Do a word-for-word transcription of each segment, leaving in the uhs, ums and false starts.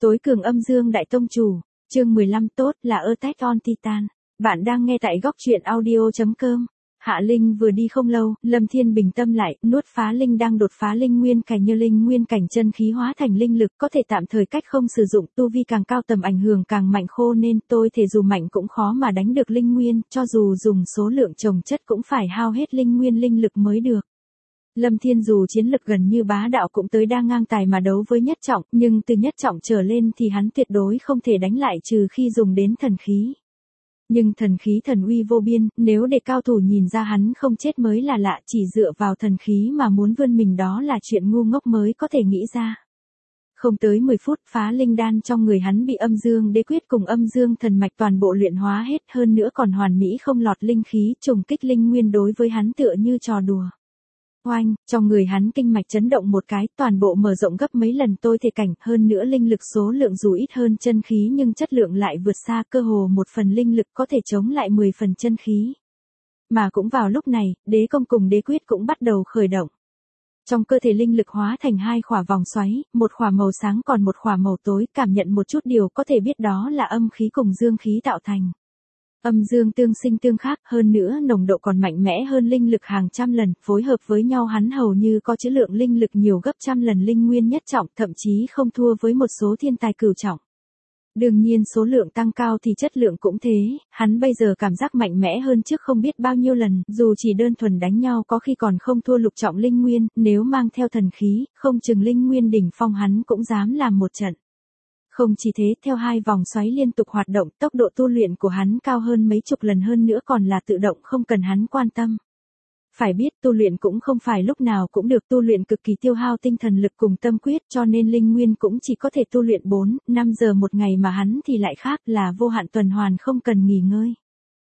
Tối cường âm dương đại tông chủ, chương mười lăm tốt là Attack on Titan. Bạn đang nghe tại góc truyện audio chấm com. Hạ Linh vừa đi không lâu, Lâm Thiên bình tâm lại, nuốt phá linh đang đột phá linh nguyên cảnh như linh nguyên cảnh chân khí hóa thành linh lực có thể tạm thời cách không sử dụng, tu vi càng cao tầm ảnh hưởng càng mạnh khô nên tôi thể dù mạnh cũng khó mà đánh được linh nguyên, cho dù dùng số lượng trồng chất cũng phải hao hết linh nguyên linh lực mới được. Lâm Thiên dù chiến lực gần như bá đạo cũng tới đa ngang tài mà đấu với nhất trọng, nhưng từ nhất trọng trở lên thì hắn tuyệt đối không thể đánh lại trừ khi dùng đến thần khí. Nhưng thần khí thần uy vô biên, nếu để cao thủ nhìn ra hắn không chết mới là lạ, chỉ dựa vào thần khí mà muốn vươn mình đó là chuyện ngu ngốc mới có thể nghĩ ra. Không tới mười phút, phá linh đan trong người hắn bị âm dương đế quyết cùng âm dương thần mạch toàn bộ luyện hóa hết, hơn nữa còn hoàn mỹ không lọt linh khí, trùng kích linh nguyên đối với hắn tựa như trò đùa. Oanh, trong người hắn kinh mạch chấn động một cái, toàn bộ mở rộng gấp mấy lần tôi thể cảnh, hơn nữa linh lực số lượng dù ít hơn chân khí nhưng chất lượng lại vượt xa, cơ hồ một phần linh lực có thể chống lại mười phần chân khí. Mà cũng vào lúc này, đế công cùng đế quyết cũng bắt đầu khởi động. Trong cơ thể linh lực hóa thành hai khỏa vòng xoáy, một khỏa màu sáng còn một khỏa màu tối, cảm nhận một chút điều có thể biết đó là âm khí cùng dương khí tạo thành. Âm dương tương sinh tương khắc, hơn nữa nồng độ còn mạnh mẽ hơn linh lực hàng trăm lần, phối hợp với nhau hắn hầu như có chứa lượng linh lực nhiều gấp trăm lần linh nguyên nhất trọng, thậm chí không thua với một số thiên tài cửu trọng. Đương nhiên số lượng tăng cao thì chất lượng cũng thế, hắn bây giờ cảm giác mạnh mẽ hơn trước không biết bao nhiêu lần, dù chỉ đơn thuần đánh nhau có khi còn không thua lục trọng linh nguyên, nếu mang theo thần khí, không chừng linh nguyên đỉnh phong hắn cũng dám làm một trận. Không chỉ thế, theo hai vòng xoáy liên tục hoạt động, tốc độ tu luyện của hắn cao hơn mấy chục lần hơn nữa còn là tự động không cần hắn quan tâm. Phải biết tu luyện cũng không phải lúc nào cũng được, tu luyện cực kỳ tiêu hao tinh thần lực cùng tâm quyết cho nên linh nguyên cũng chỉ có thể tu luyện bốn, năm giờ một ngày mà hắn thì lại khác là vô hạn tuần hoàn không cần nghỉ ngơi.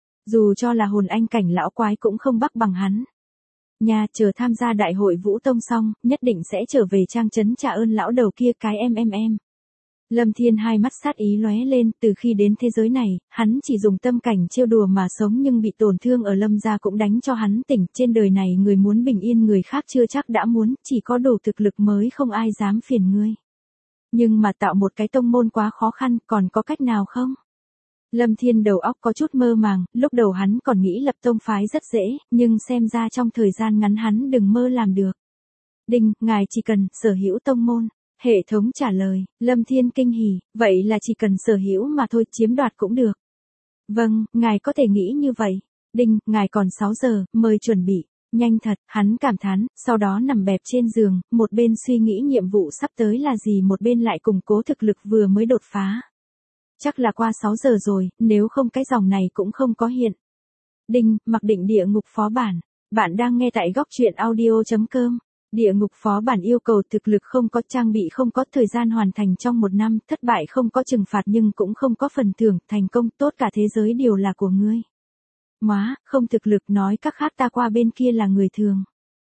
Dù cho là hồn anh cảnh lão quái cũng không bắc bằng hắn. Nhà chờ tham gia đại hội Vũ Tông xong, nhất định sẽ trở về trang trấn trả ơn lão đầu kia cái em em em. Lâm Thiên hai mắt sát ý lóe lên, từ khi đến thế giới này, hắn chỉ dùng tâm cảnh trêu đùa mà sống nhưng bị tổn thương ở Lâm gia cũng đánh cho hắn tỉnh, trên đời này người muốn bình yên người khác chưa chắc đã muốn, chỉ có đủ thực lực mới không ai dám phiền ngươi. Nhưng mà tạo một cái tông môn quá khó khăn, còn có cách nào không? Lâm Thiên đầu óc có chút mơ màng, lúc đầu hắn còn nghĩ lập tông phái rất dễ, nhưng xem ra trong thời gian ngắn hắn đừng mơ làm được. Đinh, ngài chỉ cần sở hữu tông môn. Hệ thống trả lời, Lâm Thiên kinh hỉ, vậy là chỉ cần sở hữu mà thôi, chiếm đoạt cũng được. Vâng, ngài có thể nghĩ như vậy. Đinh, ngài còn sáu giờ, mời chuẩn bị. Nhanh thật, hắn cảm thán, sau đó nằm bẹp trên giường, một bên suy nghĩ nhiệm vụ sắp tới là gì, một bên lại củng cố thực lực vừa mới đột phá. Chắc là qua sáu giờ rồi, nếu không cái dòng này cũng không có hiện. Đinh, mặc định địa ngục phó bản. Bạn đang nghe tại góc truyện audio chấm com. Địa ngục phó bản yêu cầu thực lực không có, trang bị không có, thời gian hoàn thành trong một năm, thất bại không có trừng phạt nhưng cũng không có phần thưởng, thành công tốt cả thế giới đều là của ngươi. Móa, không thực lực nói các khác ta qua bên kia là người thường.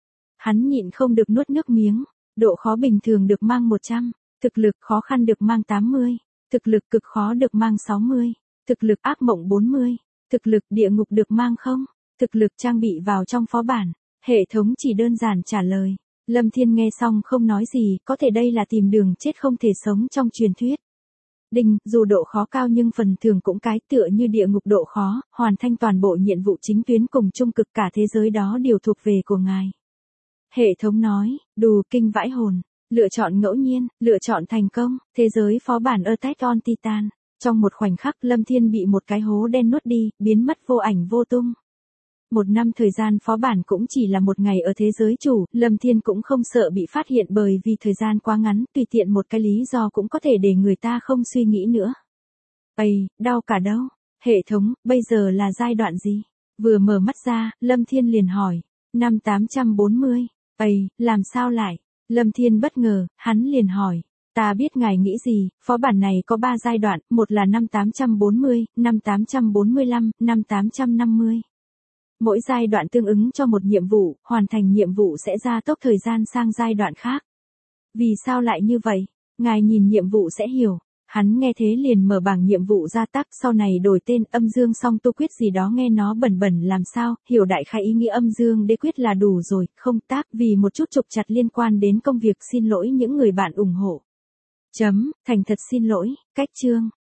Hắn nhịn không được nuốt nước miếng, độ khó bình thường được mang một trăm, thực lực khó khăn được mang tám mươi, thực lực cực khó được mang sáu mươi, thực lực ác mộng bốn mươi, thực lực địa ngục được mang không, thực lực trang bị vào trong phó bản. Hệ thống chỉ đơn giản trả lời. Lâm Thiên nghe xong không nói gì, có thể đây là tìm đường chết không thể sống trong truyền thuyết. Đinh, dù độ khó cao nhưng phần thưởng cũng cái tựa như địa ngục độ khó, hoàn thành toàn bộ nhiệm vụ chính tuyến cùng trung cực cả thế giới đó đều thuộc về của ngài. Hệ thống nói, đù kinh vãi hồn, lựa chọn ngẫu nhiên, lựa chọn thành công, thế giới phó bản Attack on Titan. Trong một khoảnh khắc Lâm Thiên bị một cái hố đen nuốt đi, biến mất vô ảnh vô tung. Một năm thời gian phó bản cũng chỉ là một ngày ở thế giới chủ, Lâm Thiên cũng không sợ bị phát hiện bởi vì thời gian quá ngắn, tùy tiện một cái lý do cũng có thể để người ta không suy nghĩ nữa. Ây, đau cả đâu? Hệ thống, bây giờ là giai đoạn gì? Vừa mở mắt ra, Lâm Thiên liền hỏi. Năm tám trăm bốn mươi. Ây, làm sao lại? Lâm Thiên bất ngờ, hắn liền hỏi. Ta biết ngài nghĩ gì, phó bản này có ba giai đoạn, một là năm tám trăm bốn mươi, năm tám trăm bốn mươi lăm, năm tám trăm năm mươi. Mỗi giai đoạn tương ứng cho một nhiệm vụ, hoàn thành nhiệm vụ sẽ gia tốc thời gian sang giai đoạn khác. Vì sao lại như vậy? Ngài nhìn nhiệm vụ sẽ hiểu. Hắn nghe thế liền mở bảng nhiệm vụ ra tắc, sau này đổi tên âm dương song tu quyết gì đó nghe nó bẩn bẩn làm sao, hiểu đại khái ý nghĩa âm dương đế quyết là đủ rồi, không tác vì một chút trục trặc liên quan đến công việc, xin lỗi những người bạn ủng hộ. Chấm, thành thật xin lỗi, cách chương.